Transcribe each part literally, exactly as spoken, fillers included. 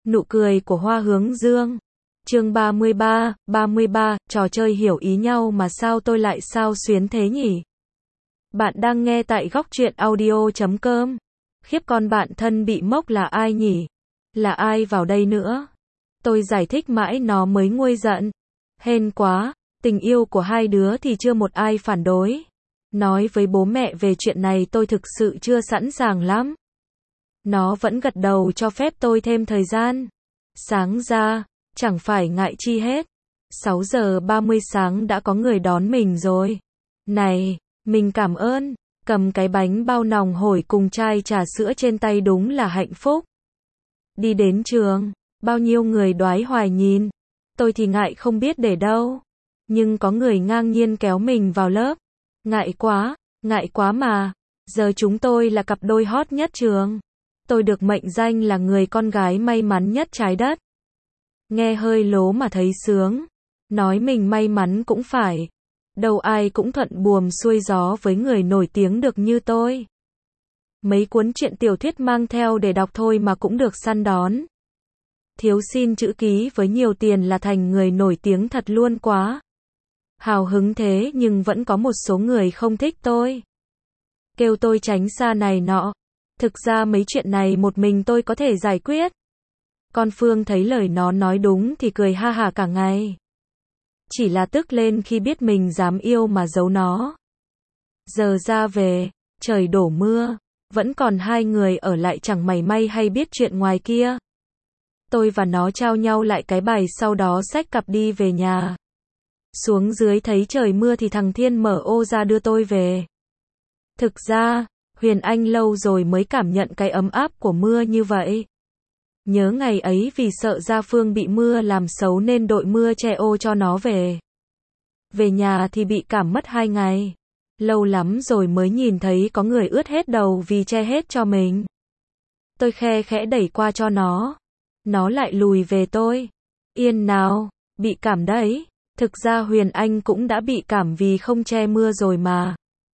Nụ cười của Hoa Hướng Dương. Chương ba mươi ba, ba mươi ba, trò chơi hiểu ý nhau mà sao tôi lại sao xuyến thế nhỉ? Bạn đang nghe tại góc truyện audio chấm com. Khiếp, con bạn thân bị mốc là ai nhỉ? Là ai vào đây nữa? Tôi giải thích mãi nó mới nguôi giận. Hên quá, tình yêu của hai đứa thì chưa một ai phản đối. Nói với bố mẹ về chuyện này tôi thực sự chưa sẵn sàng lắm. Nó vẫn gật đầu cho phép tôi thêm thời gian. Sáng ra, chẳng phải ngại chi hết. sáu giờ ba mươi sáng đã có người đón mình rồi. Này, mình cảm ơn. Cầm cái bánh bao nòng hổi cùng chai trà sữa trên tay đúng là hạnh phúc. Đi đến trường, bao nhiêu người đoái hoài nhìn. Tôi thì ngại không biết để đâu. Nhưng có người ngang nhiên kéo mình vào lớp. Ngại quá, ngại quá mà. Giờ chúng tôi là cặp đôi hot nhất trường. Tôi được mệnh danh là người con gái may mắn nhất trái đất. Nghe hơi lố mà thấy sướng. Nói mình may mắn cũng phải. Đâu ai cũng thuận buồm xuôi gió với người nổi tiếng được như tôi. Mấy cuốn truyện tiểu thuyết mang theo để đọc thôi mà cũng được săn đón. Thiếu xin chữ ký với nhiều tiền là thành người nổi tiếng thật luôn quá. Hào hứng thế nhưng vẫn có một số người không thích tôi. Kêu tôi tránh xa này nọ. Thực ra mấy chuyện này một mình tôi có thể giải quyết. Con Phương thấy lời nó nói đúng thì cười ha hả cả ngày. Chỉ là tức lên khi biết mình dám yêu mà giấu nó. Giờ ra về, trời đổ mưa, vẫn còn hai người ở lại chẳng mảy may hay biết chuyện ngoài kia. Tôi và nó trao nhau lại cái bài sau đó xách cặp đi về nhà. Xuống dưới thấy trời mưa thì thằng Thiên mở ô ra đưa tôi về. Thực ra, Huyền Anh lâu rồi mới cảm nhận cái ấm áp của mưa như vậy. Nhớ ngày ấy vì sợ Gia Phương bị mưa làm xấu nên đội mưa che ô cho nó về. Về nhà thì bị cảm mất hai ngày. Lâu lắm rồi mới nhìn thấy có người ướt hết đầu vì che hết cho mình. Tôi khe khẽ đẩy qua cho nó. Nó lại lùi về tôi. Yên nào, bị cảm đấy. Thực ra Huyền Anh cũng đã bị cảm vì không che mưa rồi mà.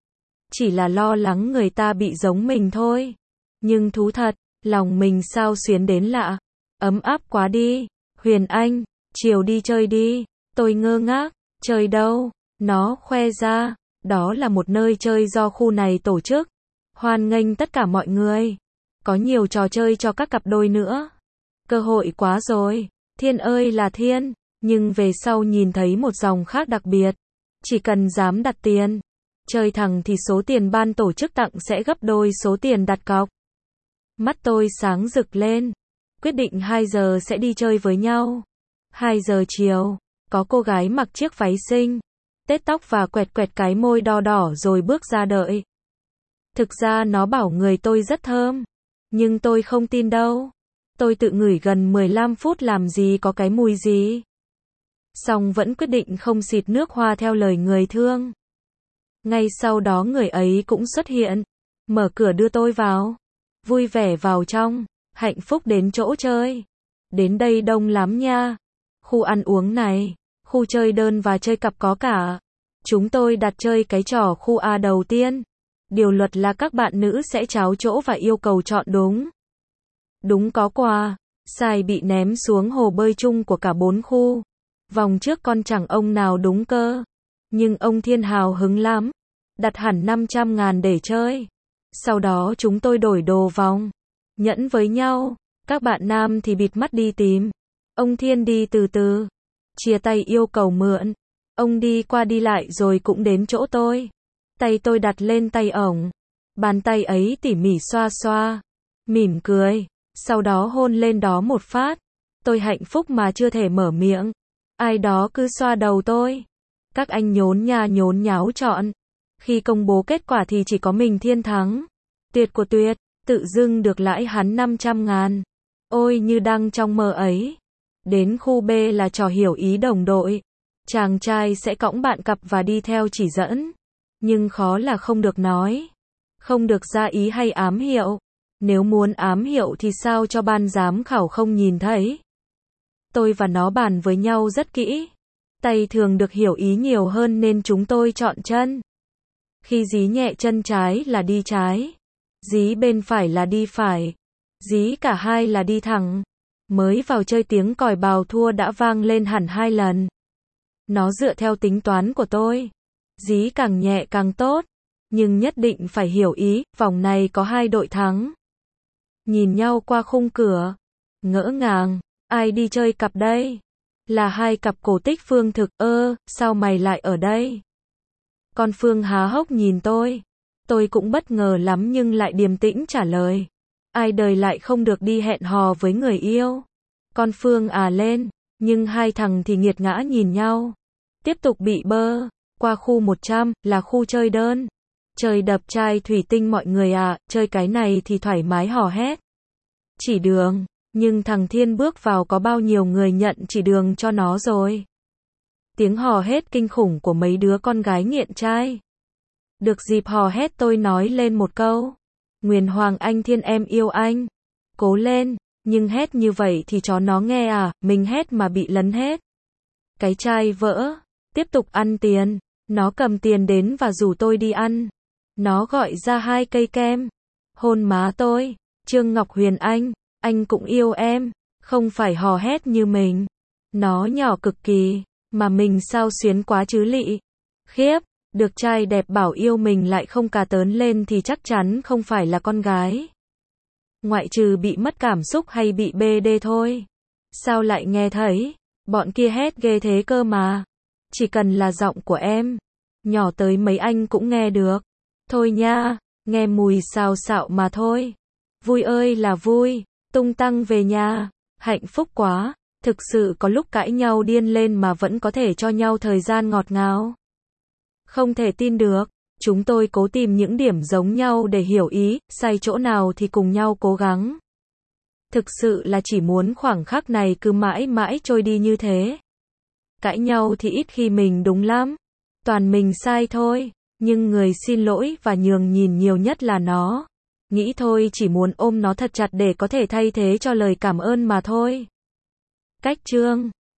Chỉ là lo lắng người ta bị giống mình thôi. Nhưng thú thật, lòng mình sao xuyến đến lạ. Ấm áp quá đi. Huyền Anh, chiều đi chơi đi. Tôi ngơ ngác. Chơi đâu? Nó khoe ra. Đó là một nơi chơi do khu này tổ chức. Hoan nghênh tất cả mọi người. Có nhiều trò chơi cho các cặp đôi nữa. Cơ hội quá rồi. Thiên ơi là thiên. Nhưng về sau nhìn thấy một dòng khác đặc biệt. Chỉ cần dám đặt tiền. Chơi thẳng thì số tiền ban tổ chức tặng sẽ gấp đôi số tiền đặt cọc. Mắt tôi sáng rực lên. Quyết định hai giờ sẽ đi chơi với nhau. hai giờ chiều, có cô gái mặc chiếc váy xinh, tết tóc và quẹt quẹt cái môi đỏ đỏ rồi bước ra đợi. Thực ra nó bảo người tôi rất thơm. Nhưng tôi không tin đâu. Tôi tự ngửi gần mười lăm phút làm gì có cái mùi gì. Xong vẫn quyết định không xịt nước hoa theo lời người thương. Ngay sau đó người ấy cũng xuất hiện. Mở cửa đưa tôi vào. Vui vẻ vào trong. Hạnh phúc đến chỗ chơi. Đến đây đông lắm nha. Khu ăn uống này. Khu chơi đơn và chơi cặp có cả. Chúng tôi đặt chơi cái trò khu A đầu tiên. Điều luật là các bạn nữ sẽ tráo chỗ và yêu cầu chọn đúng. Đúng có quà. Sai bị ném xuống hồ bơi chung của cả bốn khu. Vòng trước con chẳng ông nào đúng cơ. Nhưng ông Thiên hào hứng lắm. Đặt hẳn năm trăm ngàn để chơi. Sau đó chúng tôi đổi đồ vòng. Nhẫn với nhau. Các bạn nam thì bịt mắt đi tìm. Ông Thiên đi từ từ. Chia tay yêu cầu mượn. Ông đi qua đi lại rồi cũng đến chỗ tôi. Tay tôi đặt lên tay ổng. Bàn tay ấy tỉ mỉ xoa xoa. Mỉm cười. Sau đó hôn lên đó một phát. Tôi hạnh phúc mà chưa thể mở miệng. Ai đó cứ xoa đầu tôi. Các anh nhốn nha nhốn nháo chọn. Khi công bố kết quả thì chỉ có mình Thiên thắng. Tuyệt của tuyệt. Tự dưng được lãi hắn năm trăm ngàn. Ôi như đang trong mơ ấy. Đến khu B là trò hiểu ý đồng đội. Chàng trai sẽ cõng bạn cặp và đi theo chỉ dẫn. Nhưng khó là không được nói. Không được ra ý hay ám hiệu. Nếu muốn ám hiệu thì sao cho ban giám khảo không nhìn thấy. Tôi và nó bàn với nhau rất kỹ. Tay thường được hiểu ý nhiều hơn nên chúng tôi chọn chân. Khi dí nhẹ chân trái là đi trái. Dí bên phải là đi phải. Dí cả hai là đi thẳng. Mới vào chơi tiếng còi bào thua đã vang lên hẳn hai lần. Nó dựa theo tính toán của tôi. Dí càng nhẹ càng tốt. Nhưng nhất định phải hiểu ý, vòng này có hai đội thắng. Nhìn nhau qua khung cửa. Ngỡ ngàng, ai đi chơi cặp đây? Là hai cặp cổ tích Phương Thực, ơ, sao mày lại ở đây? Con Phương há hốc nhìn tôi. Tôi cũng bất ngờ lắm nhưng lại điềm tĩnh trả lời. Ai đời lại không được đi hẹn hò với người yêu. Con Phương à lên, nhưng hai thằng thì nghiệt ngã nhìn nhau. Tiếp tục bị bơ, qua khu một trăm, là khu chơi đơn. Chơi đập chai thủy tinh mọi người à, chơi cái này thì thoải mái hò hét. Chỉ đường, nhưng thằng Thiên bước vào có bao nhiêu người nhận chỉ đường cho nó rồi. Tiếng hò hét kinh khủng của mấy đứa con gái nghiện trai. Được dịp hò hét tôi nói lên một câu. Nguyền Hoàng anh Thiên em yêu anh. Cố lên, nhưng hét như vậy thì chó nó nghe à, mình hét mà bị lấn hết. Cái chai vỡ, tiếp tục ăn tiền. Nó cầm tiền đến và rủ tôi đi ăn. Nó gọi ra hai cây kem. Hôn má tôi. Trương Ngọc Huyền Anh, anh cũng yêu em. Không phải hò hét như mình. Nó nhỏ cực kỳ, mà mình sao xuyến quá chứ lị. Khiếp, được trai đẹp bảo yêu mình lại không cà tớn lên thì chắc chắn không phải là con gái. Ngoại trừ bị mất cảm xúc hay bị bê đê thôi. Sao lại nghe thấy, bọn kia hét ghê thế cơ mà. Chỉ cần là giọng của em, nhỏ tới mấy anh cũng nghe được. Thôi nha, nghe mùi xào xạo mà thôi. Vui ơi là vui, tung tăng về nhà, hạnh phúc quá. Thực sự có lúc cãi nhau điên lên mà vẫn có thể cho nhau thời gian ngọt ngào. Không thể tin được, chúng tôi cố tìm những điểm giống nhau để hiểu ý, sai chỗ nào thì cùng nhau cố gắng. Thực sự là chỉ muốn khoảng khắc này cứ mãi mãi trôi đi như thế. Cãi nhau thì ít khi mình đúng lắm, toàn mình sai thôi, nhưng người xin lỗi và nhường nhìn nhiều nhất là nó. Nghĩ thôi chỉ muốn ôm nó thật chặt để có thể thay thế cho lời cảm ơn mà thôi. Cách chương